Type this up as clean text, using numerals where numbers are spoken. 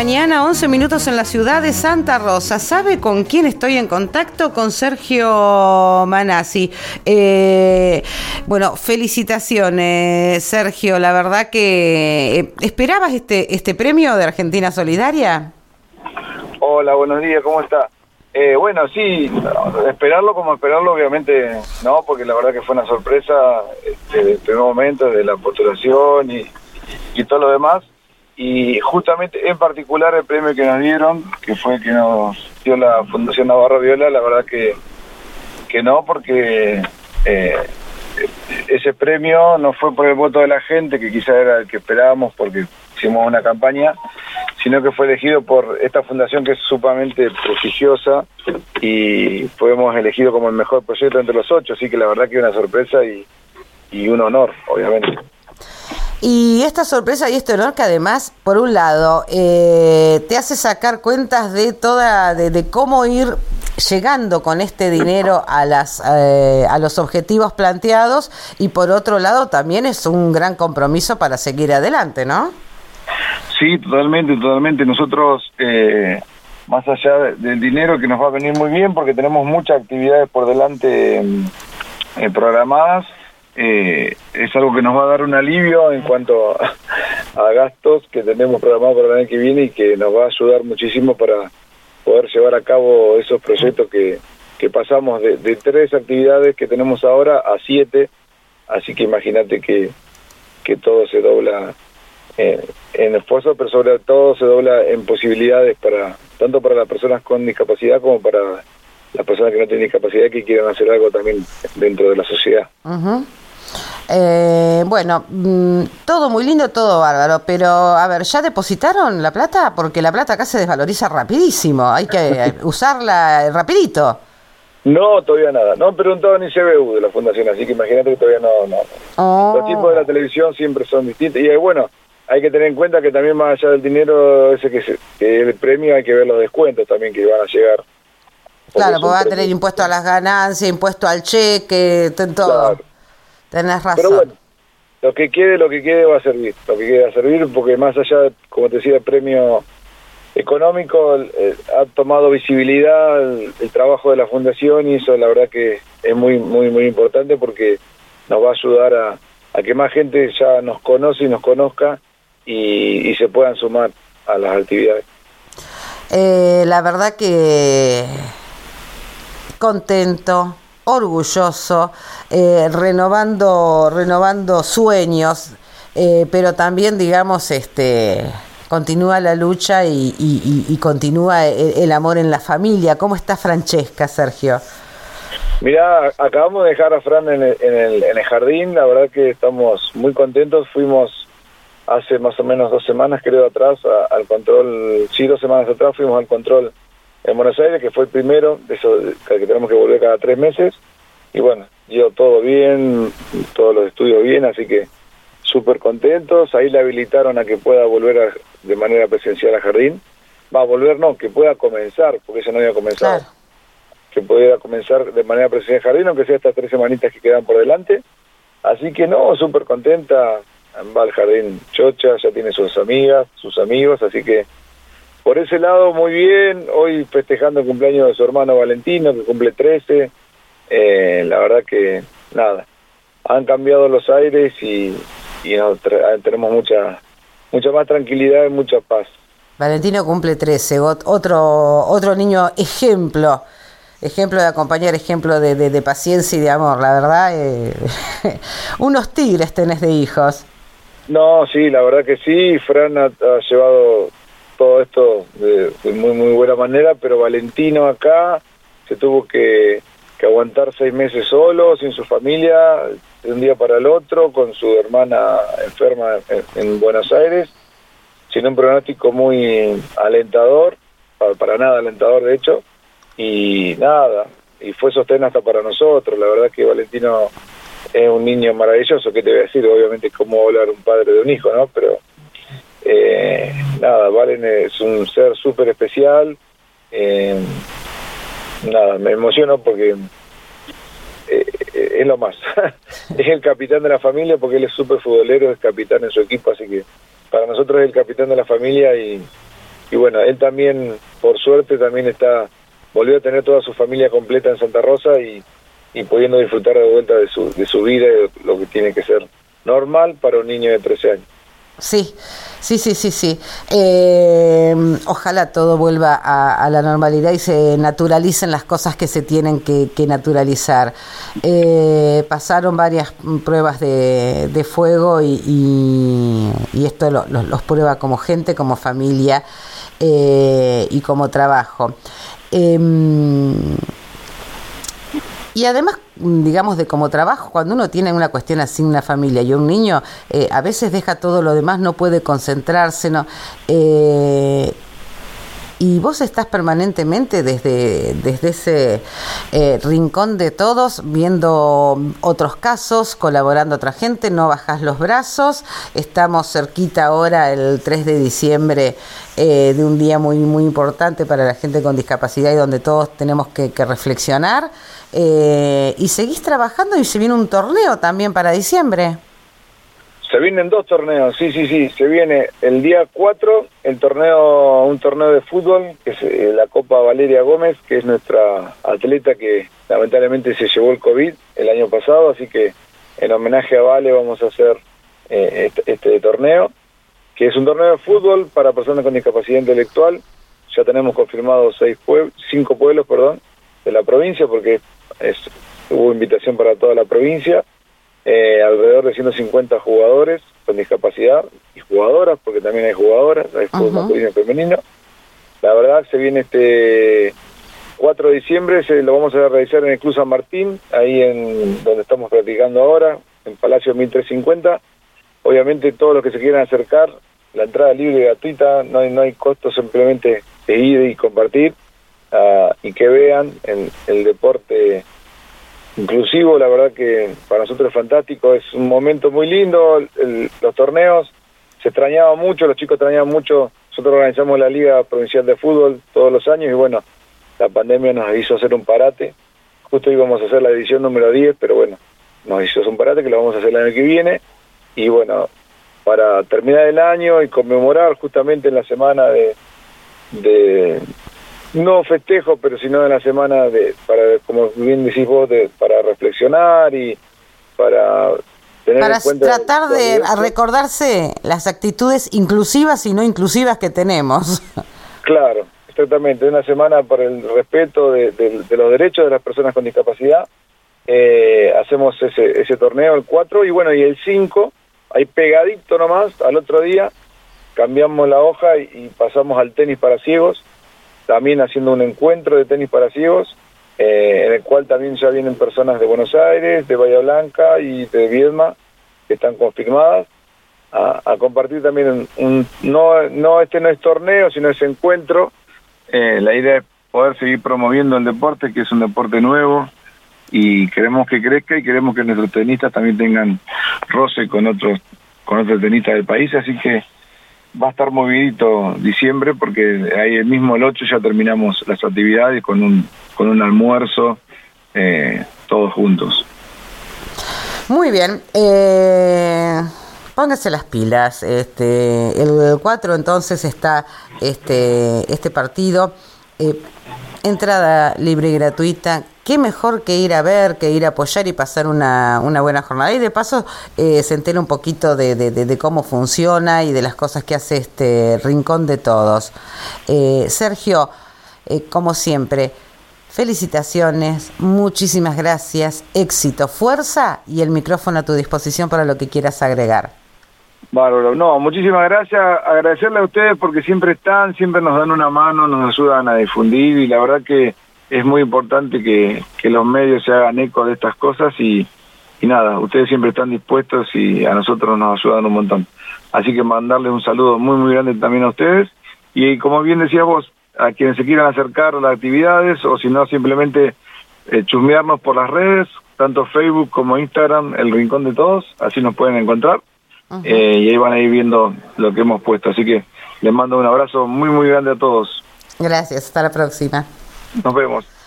mañana, 11 minutos en la ciudad de Santa Rosa. ¿Sabe con quién estoy en contacto? Con Sergio Manassi. Bueno, felicitaciones, Sergio. La verdad que... ¿esperabas este premio de Argentina Solidaria? Hola, buenos días, ¿cómo está? Bueno, sí, esperarlo como esperarlo, obviamente no, porque la verdad que fue una sorpresa desde el primer momento, de la postulación y todo lo demás. Y justamente, en particular, el premio que nos dieron, que fue el que nos dio la Fundación Navarro Viola, la verdad que no, porque ese premio no fue por el voto de la gente, que quizá era el que esperábamos porque hicimos una campaña, sino que fue elegido por esta fundación que es sumamente prestigiosa y fuimos elegidos como el mejor proyecto entre los 8, así que la verdad que una sorpresa y un honor, obviamente. Y esta sorpresa y este honor que además, por un lado, te hace sacar cuentas de cómo ir llegando con este dinero a los objetivos planteados, y por otro lado también es un gran compromiso para seguir adelante, ¿no? Sí, totalmente. Nosotros, más allá del dinero, que nos va a venir muy bien porque tenemos muchas actividades por delante programadas, es algo que nos va a dar un alivio en cuanto a gastos que tenemos programados para el año que viene y que nos va a ayudar muchísimo para poder llevar a cabo esos proyectos que pasamos de 3 actividades que tenemos ahora a 7, así que imagínate que todo se dobla en esfuerzo, pero sobre todo se dobla en posibilidades tanto para las personas con discapacidad como para las personas que no tienen discapacidad, que quieren hacer algo también dentro de la sociedad. Uh-huh. Bueno, todo muy lindo, todo bárbaro, pero a ver, ¿ya depositaron la plata? Porque la plata acá se desvaloriza rapidísimo, hay que usarla rapidito. No, todavía nada. No han preguntado ni CBU de la fundación, así que imagínate que todavía no. Oh. Los tipos de la televisión siempre son distintos. Y bueno, hay que tener en cuenta que también, más allá del dinero ese que el premio, hay que ver los descuentos también que van a llegar. Claro, porque va a tener impuesto a las ganancias, impuesto al cheque, todo. Claro. Tenés razón. Pero bueno, lo que quede va a servir. Lo que quede va a servir porque más allá, como te decía, el premio económico ha tomado visibilidad el trabajo de la fundación, y eso la verdad que es muy importante porque nos va a ayudar a que más gente ya nos conoce y nos conozca y se puedan sumar a las actividades. La verdad que contento, orgulloso, renovando sueños, pero también, digamos, continúa la lucha y continúa el amor en la familia. ¿Cómo está Francesca, Sergio? Mirá, acabamos de dejar a Fran en el jardín, la verdad que estamos muy contentos. Fuimos hace más o menos 2 semanas, creo, atrás, al control, 2 semanas atrás fuimos al control en Buenos Aires, que fue el primero, de eso que tenemos que volver cada 3 meses, y bueno, dio todo bien, todos los estudios bien, así que súper contentos. Ahí le habilitaron a que pueda volver de manera presencial al jardín. Que pueda comenzar, porque eso no había comenzado. Claro. Que pudiera comenzar de manera presencial al jardín, aunque sea estas 3 semanitas que quedan por delante. Así que no, súper contenta. Va al jardín chocha, ya tiene sus amigas, sus amigos, así que por ese lado muy bien. Hoy festejando el cumpleaños de su hermano Valentino, que cumple 13. La verdad que nada, han cambiado los aires y tenemos mucha más tranquilidad y mucha paz. Valentino cumple 13, otro niño ejemplo de acompañar, ejemplo de paciencia y de amor, la verdad. Unos tigres tenés de hijos. No, sí, la verdad que sí. Fran ha llevado todo esto de muy buena manera, pero Valentino acá se tuvo que aguantar 6 meses solo, sin su familia, de un día para el otro, con su hermana enferma en Buenos Aires, sin un pronóstico muy alentador, para nada alentador de hecho, y fue sostén hasta para nosotros. La verdad que Valentino es un niño maravilloso. ¿Qué te voy a decir? Obviamente cómo hablar un padre de un hijo, ¿no? Pero Valen es un ser súper especial. Me emociono porque es lo más. Es el capitán de la familia, porque él es súper futbolero, es capitán en su equipo, así que para nosotros es el capitán de la familia y bueno, él también, por suerte, también volvió a tener toda su familia completa en Santa Rosa y pudiendo disfrutar de vuelta de su vida, de lo que tiene que ser normal para un niño de 13 años. Sí. Ojalá todo vuelva a la normalidad y se naturalicen las cosas que se tienen que naturalizar. Pasaron varias pruebas de fuego y esto los prueba como gente, como familia y como trabajo. Y además, digamos, de como trabajo, cuando uno tiene una cuestión así, una familia y un niño, a veces deja todo lo demás, no puede concentrarse, ¿no? Y vos estás permanentemente desde ese rincón de todos, viendo otros casos, colaborando a otra gente, no bajás los brazos. Estamos cerquita ahora, el 3 de diciembre, de un día muy, muy importante para la gente con discapacidad y donde todos tenemos que reflexionar. Y seguís trabajando y se viene un torneo también para diciembre. Se vienen 2 torneos, sí. Se viene el día 4, un torneo de fútbol, que es la Copa Valeria Gómez, que es nuestra atleta que lamentablemente se llevó el COVID el año pasado, así que en homenaje a Vale vamos a hacer este torneo, que es un torneo de fútbol para personas con discapacidad intelectual. Ya tenemos confirmados 5 pueblos, de la provincia, porque hubo invitación para toda la provincia. Alrededor de 150 jugadores con discapacidad y jugadoras, porque también hay jugadoras, hay fútbol masculino y femenino. La verdad, se viene este 4 de diciembre, lo vamos a realizar en el Club San Martín, ahí en donde estamos practicando ahora, en Palacio 1350. Obviamente todos los que se quieran acercar, la entrada es libre y gratuita, no hay costo, simplemente de ir y compartir y que vean el deporte inclusivo. La verdad que para nosotros es fantástico, es un momento muy lindo. Los torneos se extrañaban mucho, los chicos extrañaban mucho. Nosotros organizamos la Liga Provincial de Fútbol todos los años y bueno, la pandemia nos hizo hacer un parate. Justo íbamos a hacer la edición número 10, pero bueno, nos hizo un parate que lo vamos a hacer el año que viene. Y bueno, para terminar el año y conmemorar justamente en la semana de no festejo, pero sino en la semana para, como bien decís vos, para reflexionar y para tener para en cuenta tratar de recordarse las actitudes inclusivas y no inclusivas que tenemos. Claro, exactamente, una semana para el respeto de los derechos de las personas con discapacidad. Hacemos ese torneo el 4 y bueno, y el 5, ahí pegadito nomás, al otro día cambiamos la hoja y pasamos al tenis para ciegos, también haciendo un encuentro de tenis para ciegos, en el cual también ya vienen personas de Buenos Aires, de Bahía Blanca y de Viedma, que están confirmadas, a compartir también no es torneo, sino ese encuentro. La idea es poder seguir promoviendo el deporte, que es un deporte nuevo, y queremos que crezca y queremos que nuestros tenistas también tengan roce con otros tenistas del país, así que va a estar movidito diciembre, porque ahí el 8 ya terminamos las actividades con un almuerzo, todos juntos. Muy bien, póngase las pilas. El 4 entonces está este partido, entrada libre y gratuita. Qué mejor que ir a ver, que ir a apoyar y pasar una buena jornada. Y de paso se entera un poquito de cómo funciona y de las cosas que hace este Rincón de Todos. Sergio, como siempre, felicitaciones, muchísimas gracias, éxito, fuerza y el micrófono a tu disposición para lo que quieras agregar. Bárbaro, no, muchísimas gracias, agradecerle a ustedes porque siempre siempre nos dan una mano, nos ayudan a difundir y la verdad que es muy importante que los medios se hagan eco de estas cosas y nada, ustedes siempre están dispuestos y a nosotros nos ayudan un montón. Así que mandarles un saludo muy muy grande también a ustedes y como bien decías vos, a quienes se quieran acercar a las actividades o si no simplemente chusmearnos por las redes, tanto Facebook como Instagram, El Rincón de Todos, así nos pueden encontrar. Y ahí van a ir viendo lo que hemos puesto, así que les mando un abrazo muy muy grande a todos. Gracias, hasta la próxima. Nos vemos.